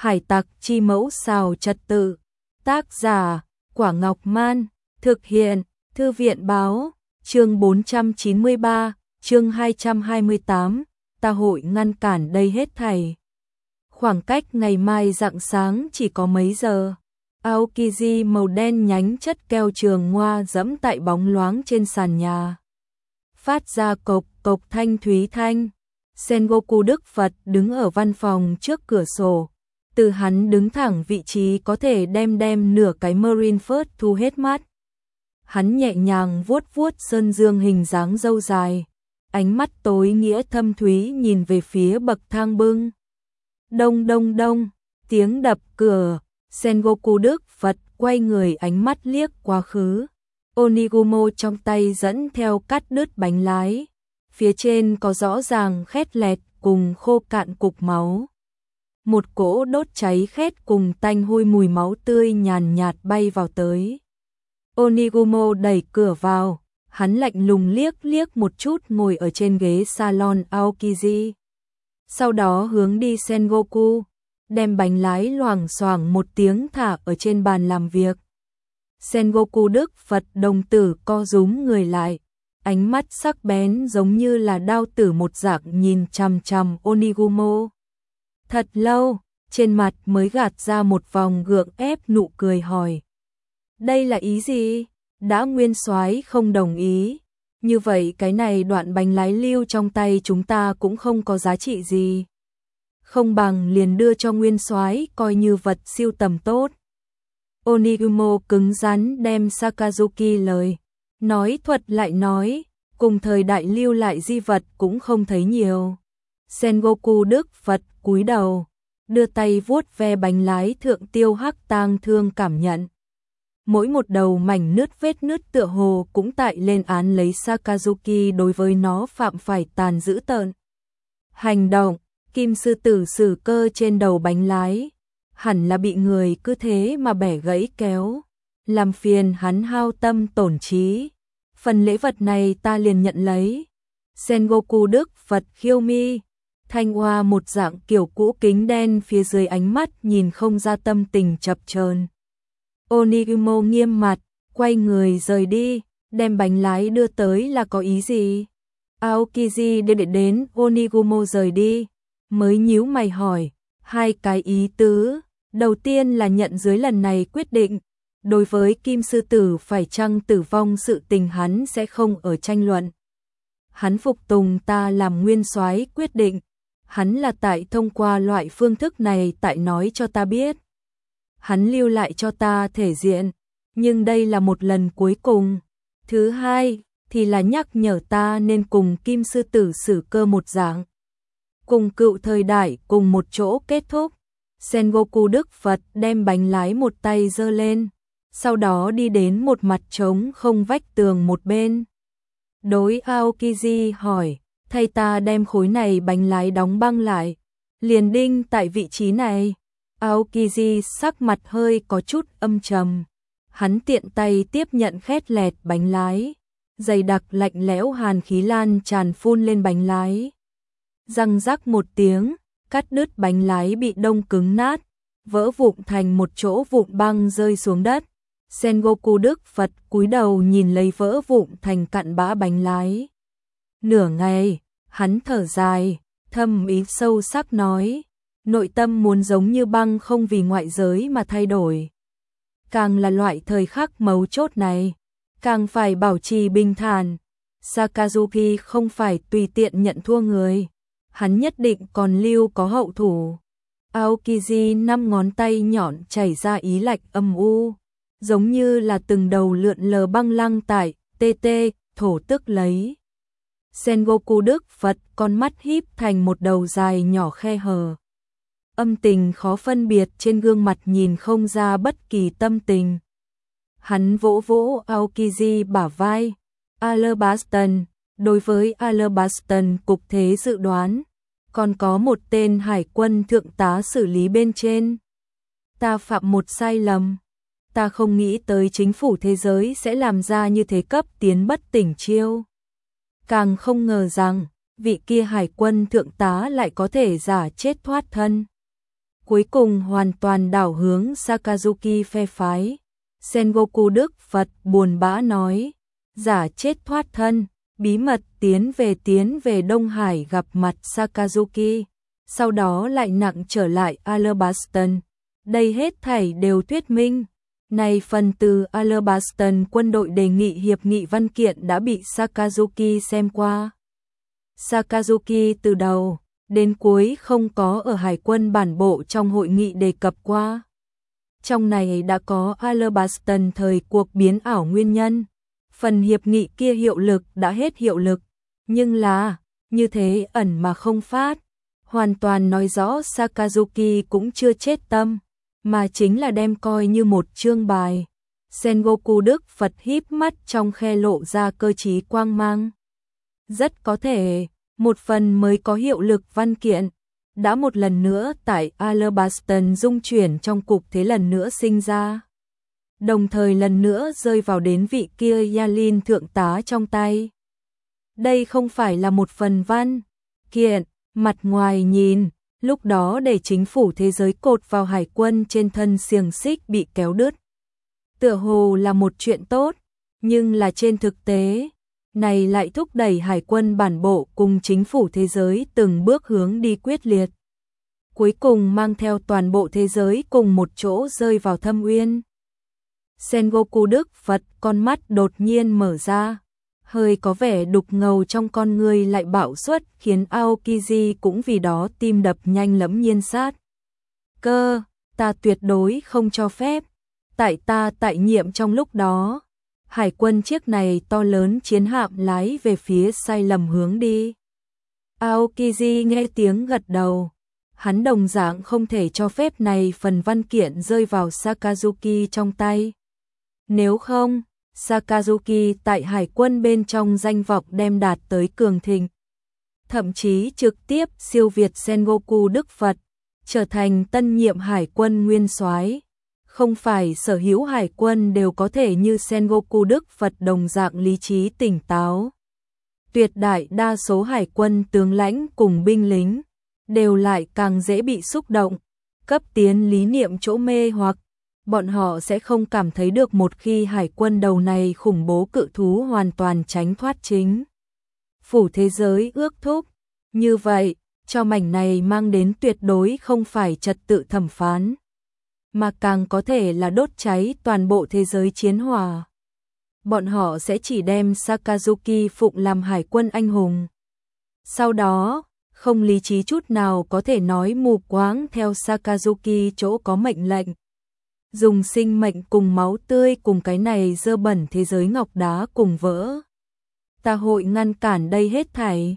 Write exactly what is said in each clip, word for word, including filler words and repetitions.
Hải tặc chi mẫu xào trật tự. Tác giả, Quả Ngọc Man. Thực hiện, Thư viện báo. Chương bốn trăm chín mươi ba, chương hai trăm hai mươi tám, ta hội ngăn cản đây hết thảy. Khoảng cách ngày mai rạng sáng chỉ có mấy giờ. Aokiji màu đen nhánh chất keo trường ngoa dẫm tại bóng loáng trên sàn nhà. Phát ra cộc cộc thanh thúy thanh. Sengoku Đức Phật đứng ở văn phòng trước cửa sổ. Từ hắn đứng thẳng vị trí có thể đem đem nửa cái Marineford thu hết mắt. Hắn nhẹ nhàng vuốt vuốt sơn dương hình dáng râu dài. Ánh mắt tối nghĩa thâm thúy nhìn về phía bậc thang bưng. Đông đông đông, tiếng đập cửa. Sengoku Đức Phật quay người ánh mắt liếc quá khứ. Onigumo trong tay dẫn theo cắt đứt bánh lái. Phía trên có rõ ràng khét lẹt cùng khô cạn cục máu. Một cỗ đốt cháy khét cùng tanh hôi mùi máu tươi nhàn nhạt bay vào tới. Onigumo đẩy cửa vào, hắn lạnh lùng liếc liếc một chút ngồi ở trên ghế salon Aokiji. Sau đó hướng đi Sengoku, đem bánh lái loảng xoảng một tiếng thả ở trên bàn làm việc. Sengoku Đức Phật đồng tử co rúm người lại, ánh mắt sắc bén giống như là đao tử một dạng nhìn chằm chằm Onigumo. Thật lâu, trên mặt mới gạt ra một vòng gượng ép nụ cười hỏi. Đây là ý gì? Đã nguyên soái không đồng ý. Như vậy cái này đoạn bánh lái lưu trong tay chúng ta cũng không có giá trị gì. Không bằng liền đưa cho nguyên soái coi như vật siêu tầm tốt. Onigumo cứng rắn đem Sakazuki lời. Nói thuật lại nói, cùng thời đại lưu lại di vật cũng không thấy nhiều. Sengoku Đức Phật cúi đầu, đưa tay vuốt ve bánh lái thượng tiêu hắc tang thương cảm nhận. Mỗi một đầu mảnh nứt vết nứt tựa hồ cũng tại lên án lấy Sakazuki đối với nó phạm phải tàn dữ tợn. Hành động, kim sư tử sử cơ trên đầu bánh lái, hẳn là bị người cứ thế mà bẻ gãy kéo, làm phiền hắn hao tâm tổn trí. Phần lễ vật này ta liền nhận lấy. Sengoku Đức Phật khiêu mi, thanh hoa một dạng kiểu cũ kính đen phía dưới ánh mắt nhìn không ra tâm tình chập chờn. Onigumo nghiêm mặt, quay người rời đi, đem bánh lái đưa tới là có ý gì? Aokiji đưa để đến Onigumo rời đi, mới nhíu mày hỏi, hai cái ý tứ. Đầu tiên là nhận dưới lần này quyết định, đối với Kim Sư Tử phải chăng tử vong sự tình hắn sẽ không ở tranh luận. Hắn phục tùng ta làm nguyên soái quyết định, hắn là tại thông qua loại phương thức này tại nói cho ta biết. Hắn lưu lại cho ta thể diện, nhưng đây là một lần cuối cùng. Thứ hai, thì là nhắc nhở ta nên cùng Kim Sư Tử sử cơ một dạng. Cùng cựu thời đại cùng một chỗ kết thúc. Sengoku Đức Phật đem bánh lái một tay giơ lên, sau đó đi đến một mặt trống không vách tường một bên. Đối Aokiji hỏi, thay ta đem khối này bánh lái đóng băng lại, liền đinh tại vị trí này. Aokiji sắc mặt hơi có chút âm trầm. Hắn tiện tay tiếp nhận khét lẹt bánh lái, dày đặc lạnh lẽo hàn khí lan tràn phun lên bánh lái. Răng rắc một tiếng, cắt đứt bánh lái bị đông cứng nát, vỡ vụn thành một chỗ vụn băng rơi xuống đất. Sengoku Đức Phật cúi đầu nhìn lấy vỡ vụn thành cặn bã bánh lái. Nửa ngày, hắn thở dài, thâm ý sâu sắc nói, nội tâm muốn giống như băng không vì ngoại giới mà thay đổi. Càng là loại thời khắc mấu chốt này, càng phải bảo trì bình thản. Sakazuki không phải tùy tiện nhận thua người, hắn nhất định còn lưu có hậu thủ. Aokiji năm ngón tay nhọn chảy ra ý lạnh âm u, giống như là từng đầu lượn lờ băng lăng tại tê tê thổ tức lấy. Sengoku Đức Phật con mắt híp thành một đầu dài nhỏ khe hở. Âm tình khó phân biệt trên gương mặt nhìn không ra bất kỳ tâm tình. Hắn vỗ vỗ Aokiji bả vai. Alabaston, đối với Alabaston cục thế dự đoán, còn có một tên hải quân thượng tá xử lý bên trên. Ta phạm một sai lầm. Ta không nghĩ tới chính phủ thế giới sẽ làm ra như thế cấp tiến bất tỉnh chiêu. Càng không ngờ rằng, vị kia hải quân thượng tá lại có thể giả chết thoát thân. cuối cùng hoàn toàn đảo hướng Sakazuki phe phái. Sengoku Đức Phật buồn bã nói, giả chết thoát thân, bí mật tiến về tiến về Đông Hải gặp mặt Sakazuki, sau đó lại nặng trở lại Alabaston. Đây hết thảy đều thuyết minh. Này phần từ Alabaston quân đội đề nghị hiệp nghị văn kiện đã bị Sakazuki xem qua. Sakazuki từ đầu đến cuối không có ở hải quân bản bộ trong hội nghị đề cập qua. Trong này đã có Alabaston thời cuộc biến ảo nguyên nhân. Phần hiệp nghị kia hiệu lực đã hết hiệu lực, nhưng là như thế ẩn mà không phát, hoàn toàn nói rõ Sakazuki cũng chưa chết tâm, mà chính là đem coi như một chương bài. Sengoku Đức Phật híp mắt trong khe lộ ra cơ trí quang mang. Rất có thể, một phần mới có hiệu lực văn kiện, đã một lần nữa tại Alabaston dung chuyển trong cục thế lần nữa sinh ra. Đồng thời lần nữa rơi vào đến vị kia Yalin thượng tá trong tay. Đây không phải là một phần văn kiện, mặt ngoài nhìn, lúc đó để chính phủ thế giới cột vào hải quân trên thân xiềng xích bị kéo đứt. Tựa hồ là một chuyện tốt, nhưng là trên thực tế, này lại thúc đẩy hải quân bản bộ cùng chính phủ thế giới từng bước hướng đi quyết liệt. Cuối cùng mang theo toàn bộ thế giới cùng một chỗ rơi vào thâm uyên. Sengoku Đức Phật con mắt đột nhiên mở ra, hơi có vẻ đục ngầu trong con người lại bạo xuất khiến Aokiji cũng vì đó tim đập nhanh lẫm nhiên sát. Cơ, ta tuyệt đối không cho phép, tại ta tại nhiệm trong lúc đó, hải quân chiếc này to lớn chiến hạm lái về phía sai lầm hướng đi. Aokiji nghe tiếng gật đầu. Hắn đồng dạng không thể cho phép này phần văn kiện rơi vào Sakazuki trong tay. Nếu không, Sakazuki tại hải quân bên trong danh vọng đem đạt tới cường thịnh. Thậm chí trực tiếp siêu việt Sengoku Đức Phật, trở thành tân nhiệm hải quân nguyên soái. Không phải sở hữu hải quân đều có thể như Sengoku Đức Phật đồng dạng lý trí tỉnh táo. Tuyệt đại đa số hải quân tướng lãnh cùng binh lính đều lại càng dễ bị xúc động, cấp tiến lý niệm chỗ mê hoặc, bọn họ sẽ không cảm thấy được một khi hải quân đầu này khủng bố cự thú hoàn toàn tránh thoát chính phủ thế giới ước thúc. Như vậy, cho mảnh này mang đến tuyệt đối không phải trật tự thẩm phán, mà càng có thể là đốt cháy toàn bộ thế giới chiến hòa. Bọn họ sẽ chỉ đem Sakazuki phụng làm hải quân anh hùng. Sau đó, không lý trí chút nào có thể nói mù quáng theo Sakazuki chỗ có mệnh lệnh. Dùng sinh mệnh cùng máu tươi cùng cái này dơ bẩn thế giới ngọc đá cùng vỡ. Ta hội ngăn cản đây hết thảy.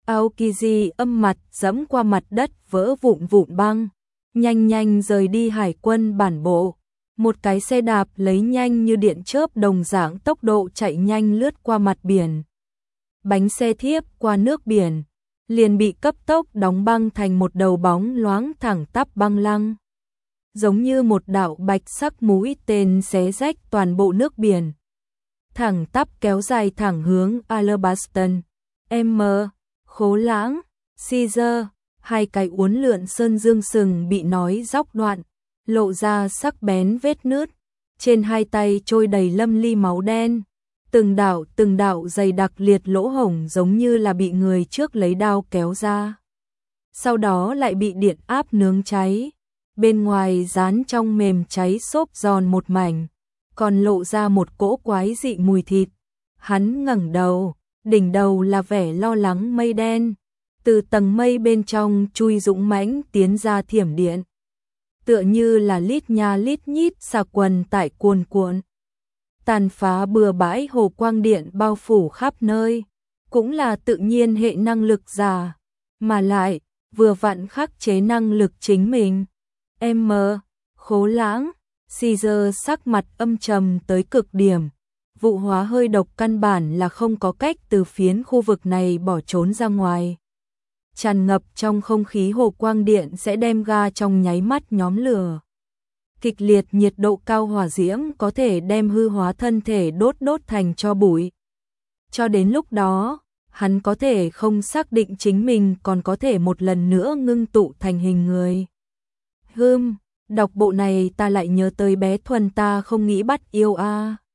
Aokiji âm mặt dẫm qua mặt đất vỡ vụn vụn băng. Nhanh nhanh rời đi hải quân bản bộ. Một cái xe đạp lấy nhanh như điện chớp đồng dạng tốc độ chạy nhanh lướt qua mặt biển. Bánh xe thiếp qua nước biển, liền bị cấp tốc đóng băng thành một đầu bóng loáng thẳng tắp băng lăng. Giống như một đạo bạch sắc mũi tên xé rách toàn bộ nước biển. Thẳng tắp kéo dài thẳng hướng Alabaston, M, Khố Lãng, Caesar, hai cái uốn lượn sơn dương sừng bị nói róc đoạn, lộ ra sắc bén vết nứt, trên hai tay trôi đầy lâm ly máu đen. Từng đạo từng đạo dày đặc liệt lỗ hổng giống như là bị người trước lấy đao kéo ra. Sau đó lại bị điện áp nướng cháy. Bên ngoài dán trong mềm cháy xốp giòn một mảnh, còn lộ ra một cỗ quái dị mùi thịt. Hắn ngẩng đầu, đỉnh đầu là vẻ lo lắng mây đen. Từ tầng mây bên trong chui dũng mãnh tiến ra thiểm điện. Tựa như là lít nha lít nhít xà quần tại cuồn cuộn. Tàn phá bừa bãi hồ quang điện bao phủ khắp nơi, cũng là tự nhiên hệ năng lực giả, mà lại vừa vặn khắc chế năng lực chính mình. M, Khố Lãng, Caesar sắc mặt âm trầm tới cực điểm, vụ hóa hơi độc căn bản là không có cách từ phiến khu vực này bỏ trốn ra ngoài. Tràn ngập trong không khí hồ quang điện sẽ đem ga trong nháy mắt nhóm lửa. Kịch liệt nhiệt độ cao hỏa diễm có thể đem hư hóa thân thể đốt đốt thành tro bụi. Cho đến lúc đó, hắn có thể không xác định chính mình còn có thể một lần nữa ngưng tụ thành hình người. Hừm, đọc bộ này ta lại nhớ tới bé Thuần ta không nghĩ bắt yêu a.